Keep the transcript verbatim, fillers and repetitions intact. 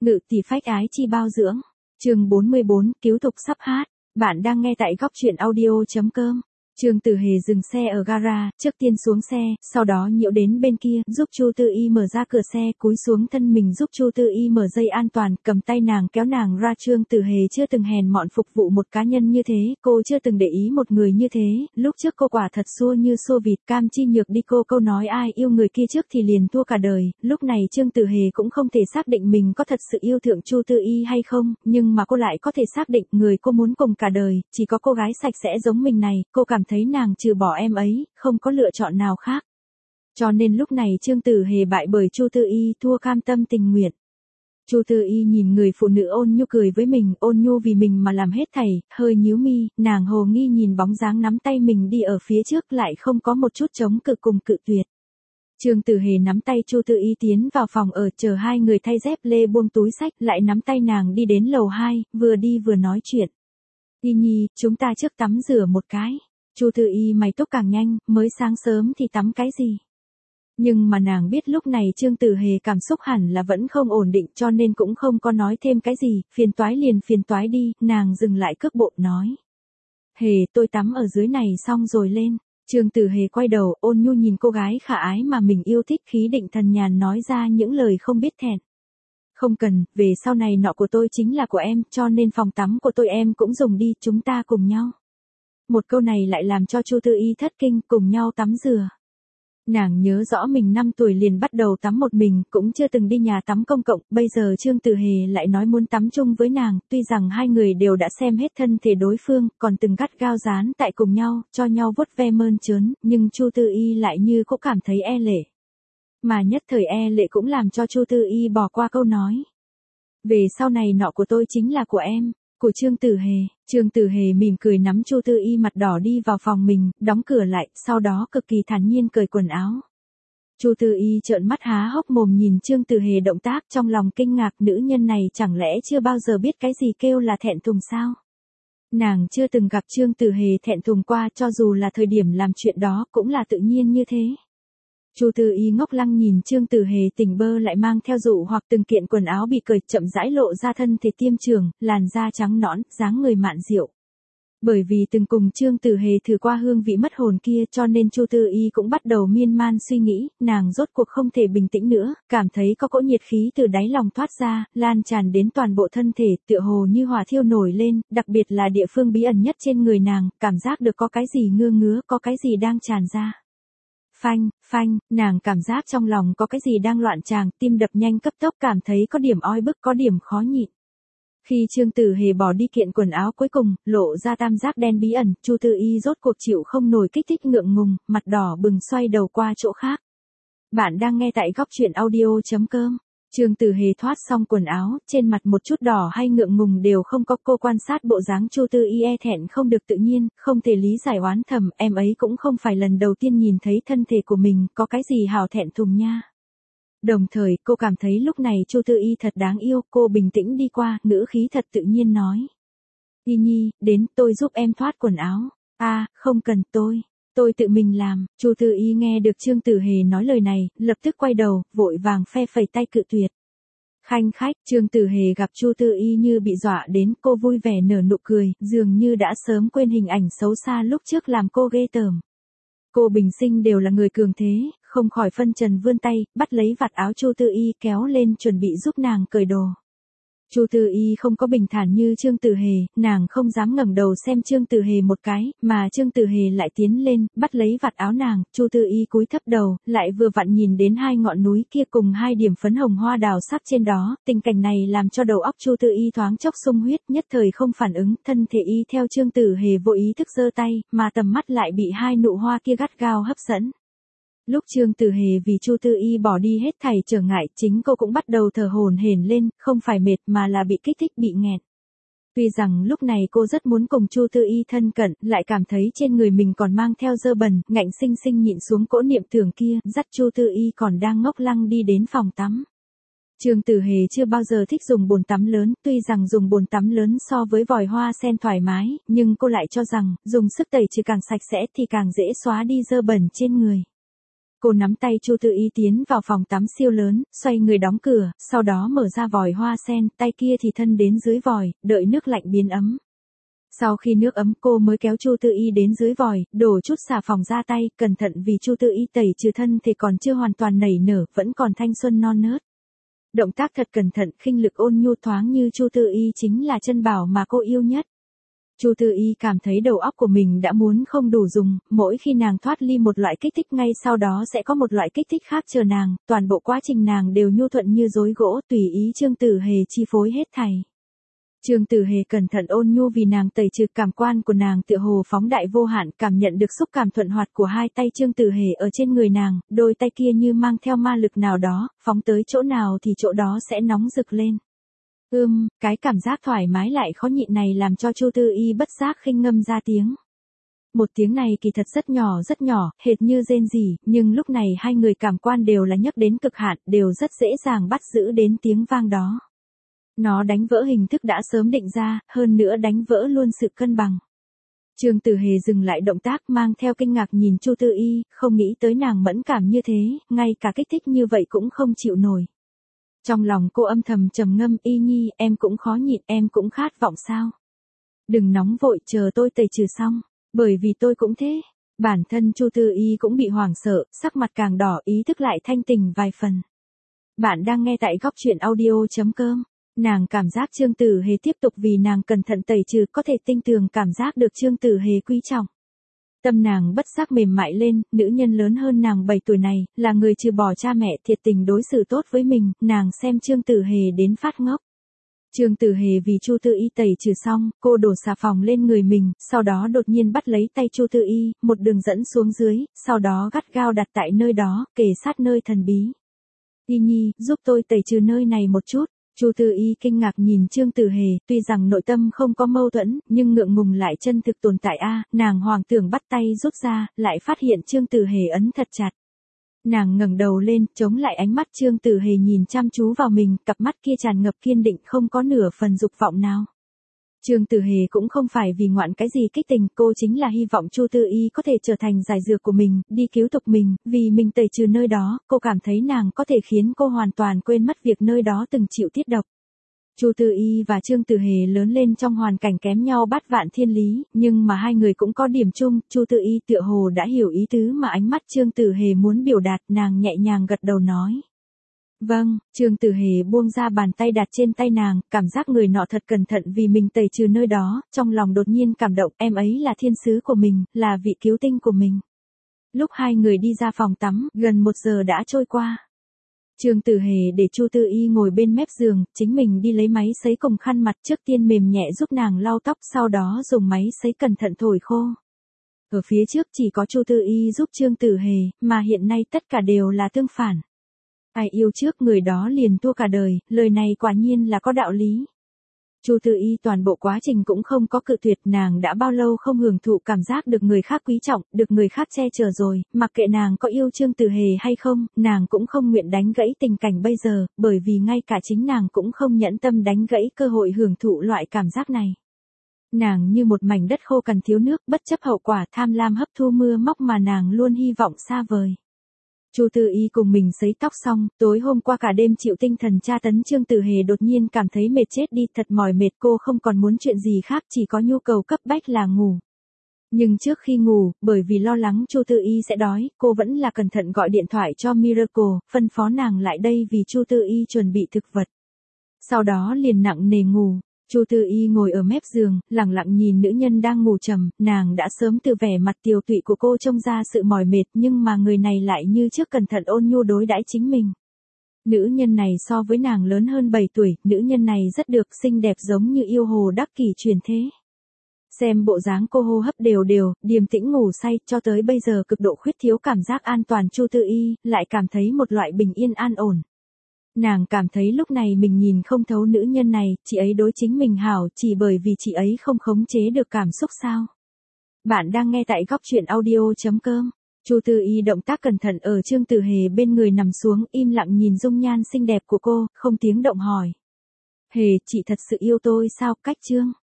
Ngự tỷ phách ái chi bao dưỡng. Chương bốn mươi bốn, cứu tục sắp hát. Bạn đang nghe tại góc truyện audio chấm com. Trương Tử Hề dừng xe ở gara, trước tiên xuống xe, sau đó nhiễu đến bên kia, giúp Chu Tư Y mở ra cửa xe, cúi xuống thân mình giúp Chu Tư Y mở dây an toàn, cầm tay nàng kéo nàng ra. Trương Tử Hề chưa từng hèn mọn phục vụ một cá nhân như thế, cô chưa từng để ý một người như thế, lúc trước cô quả thật xua như xua vịt, cam chi nhược đi cô câu nói ai yêu người kia trước thì liền thua cả đời. Lúc này Trương Tử Hề cũng không thể xác định mình có thật sự yêu thượng Chu Tư Y hay không, nhưng mà cô lại có thể xác định người cô muốn cùng cả đời, chỉ có cô gái sạch sẽ giống mình này, cô cảm thấy nàng trừ bỏ em ấy, không có lựa chọn nào khác. Cho nên lúc này Trương Tử Hề bại bởi Chu Tư Y, thua cam tâm tình nguyện. Chu Tư Y nhìn người phụ nữ ôn nhu cười với mình, ôn nhu vì mình mà làm hết thảy, hơi nhíu mi, nàng hồ nghi nhìn bóng dáng nắm tay mình đi ở phía trước lại không có một chút chống cự cùng cự tuyệt. Trương Tử Hề nắm tay Chu Tư Y tiến vào phòng ở, chờ hai người thay dép lê buông túi sách, lại nắm tay nàng đi đến lầu hai, vừa đi vừa nói chuyện. Y Nhi, chúng ta trước tắm rửa một cái. Chu Tư Y mày tóc càng nhanh, mới sáng sớm thì tắm cái gì? Nhưng mà nàng biết lúc này Trương Tử Hề cảm xúc hẳn là vẫn không ổn định cho nên cũng không có nói thêm cái gì, phiền toái liền phiền toái đi, nàng dừng lại cước bộ nói. Hề, tôi tắm ở dưới này xong rồi lên. Trương Tử Hề quay đầu, ôn nhu nhìn cô gái khả ái mà mình yêu thích, khí định thần nhàn nói ra những lời không biết thẹn. Không cần, về sau này nọ của tôi chính là của em, cho nên phòng tắm của tôi em cũng dùng đi, chúng ta cùng nhau. Một câu này lại làm cho Chu Tư Y thất kinh, cùng nhau tắm rửa. Nàng nhớ rõ mình năm tuổi liền bắt đầu tắm một mình, cũng chưa từng đi nhà tắm công cộng, bây giờ Trương Tử Hề lại nói muốn tắm chung với nàng, tuy rằng hai người đều đã xem hết thân thể đối phương, còn từng gắt gao dán tại cùng nhau, cho nhau vuốt ve mơn trớn, nhưng Chu Tư Y lại như cũng cảm thấy e lệ. Mà nhất thời e lệ cũng làm cho Chu Tư Y bỏ qua câu nói. Về sau này nọ của tôi chính là của em. Của Trương Tử Hề. Trương Tử Hề mỉm cười nắm Chu Tư Y mặt đỏ đi vào phòng mình, đóng cửa lại, sau đó cực kỳ thản nhiên cởi quần áo. Chu Tư Y trợn mắt há hốc mồm nhìn Trương Tử Hề động tác, trong lòng kinh ngạc, nữ nhân này chẳng lẽ chưa bao giờ biết cái gì kêu là thẹn thùng sao? Nàng chưa từng gặp Trương Tử Hề thẹn thùng qua, cho dù là thời điểm làm chuyện đó cũng là tự nhiên như thế. Chu Tư Y ngốc lăng nhìn Trương Tử Hề tỉnh bơ lại mang theo dụ hoặc từng kiện quần áo bị cởi chậm rãi lộ ra thân thể tiêm trường, làn da trắng nõn, dáng người mạn diệu. Bởi vì từng cùng Trương Tử Hề thử qua hương vị mất hồn kia cho nên Chu Tư Y cũng bắt đầu miên man suy nghĩ, nàng rốt cuộc không thể bình tĩnh nữa, cảm thấy có cỗ nhiệt khí từ đáy lòng thoát ra, lan tràn đến toàn bộ thân thể, tựa hồ như hỏa thiêu nổi lên, đặc biệt là địa phương bí ẩn nhất trên người nàng, cảm giác được có cái gì ngưa ngứa, có cái gì đang tràn ra. Phanh, phanh, nàng cảm giác trong lòng có cái gì đang loạn tràng, tim đập nhanh cấp tốc, cảm thấy có điểm oi bức, có điểm khó nhịn. Khi Trương Tử Hề bỏ đi kiện quần áo cuối cùng, lộ ra tam giác đen bí ẩn, Chu Tư Y rốt cuộc chịu không nổi kích thích ngượng ngùng, mặt đỏ bừng xoay đầu qua chỗ khác. Bạn đang nghe tại góc truyện audio chấm com. Trương Tử Hề thoát xong quần áo, trên mặt một chút đỏ hay ngượng ngùng đều không có, cô quan sát bộ dáng Chu Tư Y e thẹn không được tự nhiên, không thể lý giải oán thầm, em ấy cũng không phải lần đầu tiên nhìn thấy thân thể của mình, có cái gì hào thẹn thùng nha. Đồng thời, cô cảm thấy lúc này Chu Tư Y thật đáng yêu, cô bình tĩnh đi qua, ngữ khí thật tự nhiên nói. Y Nhi, đến, tôi giúp em thoát quần áo. À, không cần, tôi. Tôi tự mình làm. Chu Tư Y nghe được Trương Tử Hề nói lời này, lập tức quay đầu, vội vàng phe phẩy tay cự tuyệt. Khanh khách, Trương Tử Hề gặp Chu Tư Y như bị dọa đến, cô vui vẻ nở nụ cười, dường như đã sớm quên hình ảnh xấu xa lúc trước làm cô ghê tởm. Cô bình sinh đều là người cường thế, không khỏi phân trần vươn tay, bắt lấy vạt áo Chu Tư Y kéo lên chuẩn bị giúp nàng cởi đồ. Chu Tư Y không có bình thản như Trương Tử Hề, nàng không dám ngẩng đầu xem Trương Tử Hề một cái, mà Trương Tử Hề lại tiến lên, bắt lấy vạt áo nàng, Chu Tư Y cúi thấp đầu, lại vừa vặn nhìn đến hai ngọn núi kia cùng hai điểm phấn hồng hoa đào sắc trên đó, tình cảnh này làm cho đầu óc Chu Tư Y thoáng chốc sung huyết, nhất thời không phản ứng, thân thể y theo Trương Tử Hề vô ý thức giơ tay, mà tầm mắt lại bị hai nụ hoa kia gắt gao hấp dẫn. Lúc Trương Tử Hề vì Chu Tư Y bỏ đi hết thảy trở ngại, chính cô cũng bắt đầu thở hổn hển lên, không phải mệt mà là bị kích thích bị nghẹn. Tuy rằng lúc này cô rất muốn cùng Chu Tư Y thân cận, lại cảm thấy trên người mình còn mang theo dơ bẩn, ngạnh sinh sinh nhịn xuống cỗ niệm tưởng kia, dắt Chu Tư Y còn đang ngốc lăng đi đến phòng tắm. Trương Tử Hề chưa bao giờ thích dùng bồn tắm lớn, tuy rằng dùng bồn tắm lớn so với vòi hoa sen thoải mái, nhưng cô lại cho rằng, dùng sức tẩy trừ càng sạch sẽ thì càng dễ xóa đi dơ bẩn trên người. cô nắm tay Chu Tư Y tiến vào phòng tắm siêu lớn, xoay người đóng cửa, sau đó mở ra vòi hoa sen, tay kia thì thân đến dưới vòi, đợi nước lạnh biến ấm. Sau khi nước ấm cô mới kéo Chu Tư Y đến dưới vòi, đổ chút xà phòng ra tay, cẩn thận vì Chu Tư Y tẩy trừ thân thì còn chưa hoàn toàn nảy nở, vẫn còn thanh xuân non nớt. Động tác thật cẩn thận, khinh lực ôn nhu thoáng như Chu Tư Y chính là chân bảo mà cô yêu nhất. Chu Tư Y cảm thấy đầu óc của mình đã muốn không đủ dùng, mỗi khi nàng thoát ly một loại kích thích ngay sau đó sẽ có một loại kích thích khác chờ nàng, toàn bộ quá trình nàng đều nhu thuận như rối gỗ, tùy ý Trương Tử Hề chi phối hết thảy. Trương Tử Hề cẩn thận ôn nhu vì nàng tẩy trừ cảm quan của nàng tựa hồ phóng đại vô hạn, cảm nhận được xúc cảm thuận hoạt của hai tay Trương Tử Hề ở trên người nàng, đôi tay kia như mang theo ma lực nào đó, phóng tới chỗ nào thì chỗ đó sẽ nóng rực lên. Ưm, cái cảm giác thoải mái lại khó nhịn này làm cho Chu Tư Y bất giác khinh ngâm ra tiếng. Một tiếng này kỳ thật rất nhỏ rất nhỏ, hệt như rên rỉ, nhưng lúc này hai người cảm quan đều là nhấc đến cực hạn, đều rất dễ dàng bắt giữ đến tiếng vang đó. Nó đánh vỡ hình thức đã sớm định ra, hơn nữa đánh vỡ luôn sự cân bằng. Trương Tử Hề dừng lại động tác mang theo kinh ngạc nhìn Chu Tư Y, không nghĩ tới nàng mẫn cảm như thế, ngay cả kích thích như vậy cũng không chịu nổi. Trong lòng cô âm thầm trầm ngâm, Y Nhi, em cũng khó nhịn, em cũng khát vọng sao? Đừng nóng vội, chờ tôi tẩy trừ xong, bởi vì tôi cũng thế. Bản thân Chu Tư Y cũng bị hoảng sợ, sắc mặt càng đỏ, ý thức lại thanh tỉnh vài phần. Bạn đang nghe tại góc truyện audio chấm com. Nàng cảm giác Trương Tử Hề tiếp tục vì nàng cẩn thận tẩy trừ, có thể tinh tường cảm giác được Trương Tử Hề quý trọng. Tâm nàng bất giác mềm mại lên, nữ nhân lớn hơn nàng bảy tuổi này, là người trừ bỏ cha mẹ thiệt tình đối xử tốt với mình, nàng xem Trương Tử Hề đến phát ngốc. Trương Tử Hề vì Chu Tư Y tẩy trừ xong, cô đổ xà phòng lên người mình, sau đó đột nhiên bắt lấy tay Chu Tư Y, một đường dẫn xuống dưới, sau đó gắt gao đặt tại nơi đó, kề sát nơi thần bí. Y Nhi, giúp tôi tẩy trừ nơi này một chút. Chu Tư Y kinh ngạc nhìn Trương Tử Hề, tuy rằng nội tâm không có mâu thuẫn, nhưng ngượng ngùng lại chân thực tồn tại a, nàng hoàng tưởng bắt tay rút ra, lại phát hiện Trương Tử Hề ấn thật chặt. Nàng ngẩng đầu lên, chống lại ánh mắt Trương Tử Hề nhìn chăm chú vào mình, cặp mắt kia tràn ngập kiên định không có nửa phần dục vọng nào. Trương Tử Hề cũng không phải vì ngoạn cái gì kích tình, cô chính là hy vọng Chu Tư Y có thể trở thành giải dược của mình, đi cứu tục mình, vì mình tẩy trừ nơi đó, cô cảm thấy nàng có thể khiến cô hoàn toàn quên mất việc nơi đó từng chịu tiết độc. Chu Tư Y và Trương Tử Hề lớn lên trong hoàn cảnh kém nhau bát vạn thiên lý, nhưng mà hai người cũng có điểm chung, Chu Tư Y tựa hồ đã hiểu ý tứ mà ánh mắt Trương Tử Hề muốn biểu đạt, nàng nhẹ nhàng gật đầu nói. Vâng, Trương Tử Hề buông ra bàn tay đặt trên tay nàng, cảm giác người nọ thật cẩn thận vì mình tẩy trừ nơi đó, trong lòng đột nhiên cảm động, em ấy là thiên sứ của mình, là vị cứu tinh của mình. Lúc hai người đi ra phòng tắm, gần một giờ đã trôi qua. Trương Tử Hề để Chu Tư Y ngồi bên mép giường, chính mình đi lấy máy sấy cùng khăn mặt, trước tiên mềm nhẹ giúp nàng lau tóc, sau đó dùng máy sấy cẩn thận thổi khô. Ở phía trước chỉ có Chu Tư Y giúp Trương Tử Hề, mà hiện nay tất cả đều là tương phản. Ai yêu trước người đó liền thua cả đời, lời này quả nhiên là có đạo lý. Chu Tư Y toàn bộ quá trình cũng không có cự tuyệt, nàng đã bao lâu không hưởng thụ cảm giác được người khác quý trọng, được người khác che chở rồi, mặc kệ nàng có yêu Trương Tử Hề hay không, nàng cũng không nguyện đánh gãy tình cảnh bây giờ, bởi vì ngay cả chính nàng cũng không nhẫn tâm đánh gãy cơ hội hưởng thụ loại cảm giác này. Nàng như một mảnh đất khô cằn thiếu nước, bất chấp hậu quả, tham lam hấp thu mưa móc mà nàng luôn hy vọng xa vời. Chu Tư Y cùng mình sấy tóc xong, tối hôm qua cả đêm chịu tinh thần tra tấn, Trương Tử Hề đột nhiên cảm thấy mệt chết đi, thật mỏi mệt, cô không còn muốn chuyện gì khác, chỉ có nhu cầu cấp bách là ngủ. Nhưng trước khi ngủ, bởi vì lo lắng Chu Tư Y sẽ đói, cô vẫn là cẩn thận gọi điện thoại cho Miracle, phân phó nàng lại đây vì Chu Tư Y chuẩn bị thực vật. Sau đó liền nặng nề ngủ. Chu Tư Y ngồi ở mép giường, lặng lặng nhìn nữ nhân đang ngủ trầm, nàng đã sớm từ vẻ mặt tiều tụy của cô trông ra sự mỏi mệt, nhưng mà người này lại như trước cẩn thận ôn nhu đối đãi chính mình. Nữ nhân này so với nàng lớn hơn bảy tuổi, nữ nhân này rất được, xinh đẹp giống như yêu hồ đắc kỷ truyền thế. Xem bộ dáng cô hô hấp đều đều, điềm tĩnh ngủ say, cho tới bây giờ cực độ khuyết thiếu cảm giác an toàn, Chu Tư Y lại cảm thấy một loại bình yên an ổn. Nàng cảm thấy lúc này mình nhìn không thấu nữ nhân này, chị ấy đối chính mình hảo, chỉ bởi vì chị ấy không khống chế được cảm xúc sao. Bạn đang nghe tại góc truyện audio chấm com. Chu Tư Y động tác cẩn thận ở Trương Tử Hề bên người nằm xuống, im lặng nhìn dung nhan xinh đẹp của cô, không tiếng động hỏi. Hề, chị thật sự yêu tôi sao, cách Trương?